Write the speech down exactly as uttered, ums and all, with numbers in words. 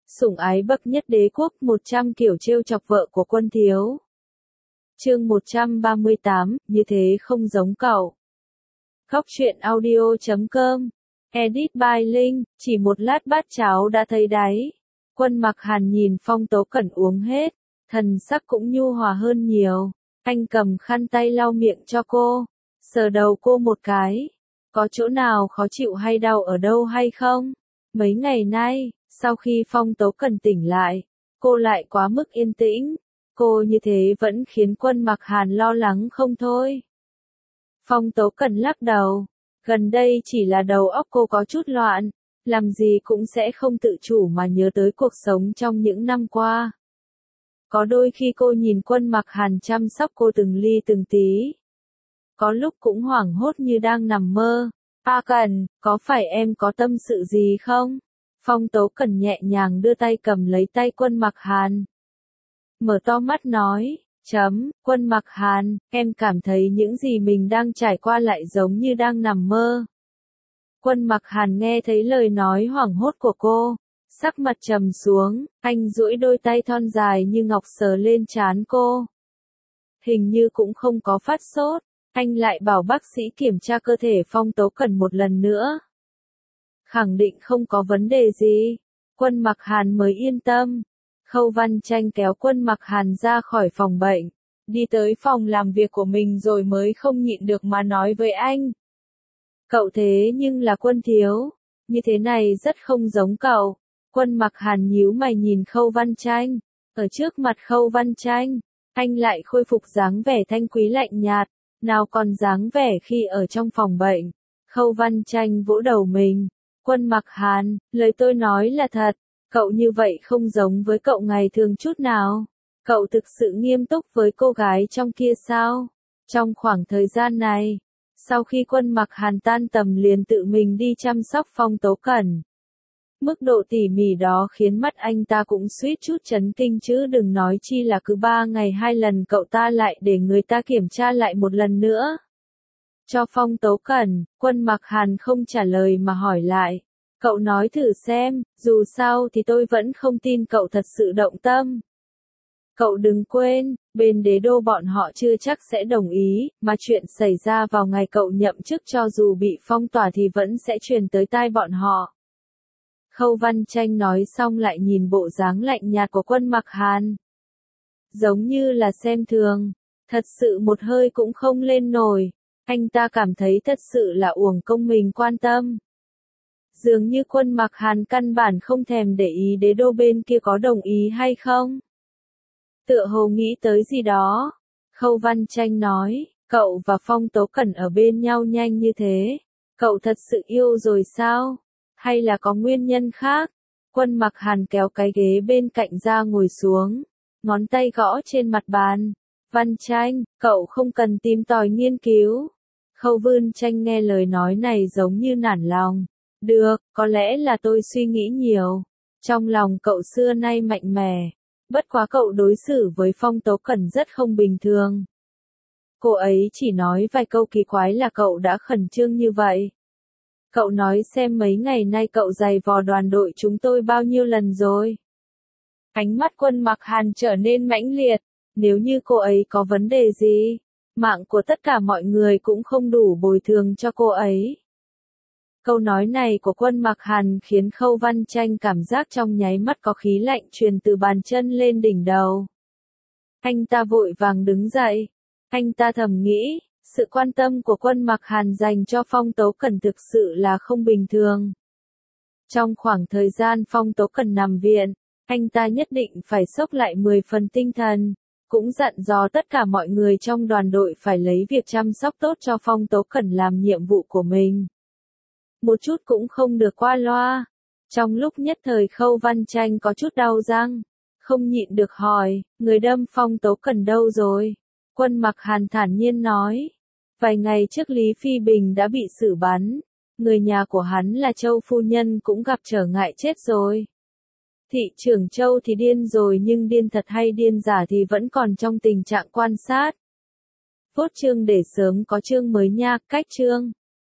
Sủng ái bậc nhất đế quốc, một trăm kiểu trêu chọc vợ của Quân Thiếu. Chương một trăm ba mươi tám, như thế không giống cậu. Góc truyện audio chấm com. Edit by Linh, chỉ một lát bát cháo đã thấy đáy. Quân Mặc Hàn nhìn Phong Tố Cẩn uống hết, thần sắc cũng nhu hòa hơn nhiều. Anh cầm khăn tay lau miệng cho cô, sờ đầu cô một cái. Có chỗ nào khó chịu hay đau ở đâu hay không? Mấy ngày nay, sau khi Phong Tố Cẩn tỉnh lại, cô lại quá mức yên tĩnh. Cô như thế vẫn khiến Quân Mặc Hàn lo lắng không thôi. Phong Tố Cẩn lắc đầu. Gần đây chỉ là đầu óc cô có chút loạn, làm gì cũng sẽ không tự chủ mà nhớ tới cuộc sống trong những năm qua. Có đôi khi cô nhìn Quân Mặc Hàn chăm sóc cô từng ly từng tí. Có lúc cũng hoảng hốt như đang nằm mơ. A Cẩn, có phải em có tâm sự gì không? Phong Tố Cẩn nhẹ nhàng đưa tay cầm lấy tay Quân Mặc Hàn. Mở to mắt nói, chấm, Quân Mặc Hàn, em cảm thấy những gì mình đang trải qua lại giống như đang nằm mơ. Quân Mặc Hàn nghe thấy lời nói hoảng hốt của cô, sắc mặt trầm xuống, anh duỗi đôi tay thon dài như ngọc sờ lên trán cô. Hình như cũng không có phát sốt, anh lại bảo bác sĩ kiểm tra cơ thể Phong Tố Cẩn một lần nữa. Khẳng định không có vấn đề gì, Quân Mặc Hàn mới yên tâm. Khâu Văn Tranh kéo Quân Mặc Hàn ra khỏi phòng bệnh, đi tới phòng làm việc của mình rồi mới không nhịn được mà nói với anh. Cậu thế nhưng là Quân Thiếu, như thế này rất không giống cậu. Quân Mặc Hàn nhíu mày nhìn Khâu Văn Tranh, ở trước mặt Khâu Văn Tranh, anh lại khôi phục dáng vẻ thanh quý lạnh nhạt, nào còn dáng vẻ khi ở trong phòng bệnh. Khâu Văn Tranh vỗ đầu mình, Quân Mặc Hàn, lời tôi nói là thật. Cậu như vậy không giống với cậu ngày thường chút nào. Cậu thực sự nghiêm túc với cô gái trong kia sao? Trong khoảng thời gian này, sau khi Quân Mặc Hàn tan tầm liền tự mình đi chăm sóc Phong Tố Cẩn. Mức độ tỉ mỉ đó khiến mắt anh ta cũng suýt chút chấn kinh chứ đừng nói chi là cứ ba ngày hai lần cậu ta lại để người ta kiểm tra lại một lần nữa. Cho Phong Tố Cẩn, Quân Mặc Hàn không trả lời mà hỏi lại. Cậu nói thử xem, dù sao thì tôi vẫn không tin cậu thật sự động tâm. Cậu đừng quên, bên đế đô bọn họ chưa chắc sẽ đồng ý, mà chuyện xảy ra vào ngày cậu nhậm chức cho dù bị phong tỏa thì vẫn sẽ truyền tới tai bọn họ. Khâu Văn Tranh nói xong lại nhìn bộ dáng lạnh nhạt của Quân Mặc Hàn. Giống như là xem thường, thật sự một hơi cũng không lên nổi, anh ta cảm thấy thật sự là uổng công mình quan tâm. Dường như Quân Mặc Hàn căn bản không thèm để ý đế đô bên kia có đồng ý hay không. Tựa hồ nghĩ tới gì đó. Khâu Văn Tranh nói, cậu và Phong Tố Cẩn ở bên nhau nhanh như thế. Cậu thật sự yêu rồi sao? Hay là có nguyên nhân khác? Quân Mặc Hàn kéo cái ghế bên cạnh ra ngồi xuống. Ngón tay gõ trên mặt bàn. Văn Tranh, cậu không cần tìm tòi nghiên cứu. Khâu Văn Tranh nghe lời nói này giống như nản lòng. Được, có lẽ là tôi suy nghĩ nhiều. Trong lòng cậu xưa nay mạnh mẽ. Bất quá cậu đối xử với Phong Tố Cẩn rất không bình thường. Cô ấy chỉ nói vài câu kỳ quái là cậu đã khẩn trương như vậy. Cậu nói xem mấy ngày nay cậu giày vò đoàn đội chúng tôi bao nhiêu lần rồi. Ánh mắt Quân Mặc Hàn trở nên mãnh liệt. Nếu như cô ấy có vấn đề gì, mạng của tất cả mọi người cũng không đủ bồi thường cho cô ấy. Câu nói này của Quân Mặc Hàn khiến Khâu Văn Tranh cảm giác trong nháy mắt có khí lạnh truyền từ bàn chân lên đỉnh đầu. Anh ta vội vàng đứng dậy. Anh ta thầm nghĩ, sự quan tâm của Quân Mặc Hàn dành cho Phong Tố Cẩn thực sự là không bình thường. Trong khoảng thời gian Phong Tố Cẩn nằm viện, anh ta nhất định phải xốc lại mười phần tinh thần, cũng dặn dò tất cả mọi người trong đoàn đội phải lấy việc chăm sóc tốt cho Phong Tố Cẩn làm nhiệm vụ của mình. Một chút cũng không được qua loa. Trong lúc nhất thời Khâu Văn Tranh có chút đau răng, không nhịn được hỏi, người đâm Phong Tố Cẩn đâu rồi? Quân Mặc Hàn thản nhiên nói, vài ngày trước Lý Phi Bình đã bị xử bắn, người nhà của hắn là Châu phu nhân cũng gặp trở ngại chết rồi. Thị trưởng Châu thì điên rồi nhưng điên thật hay điên giả thì vẫn còn trong tình trạng quan sát. Phốt chương để sớm có chương mới nha, cách chương.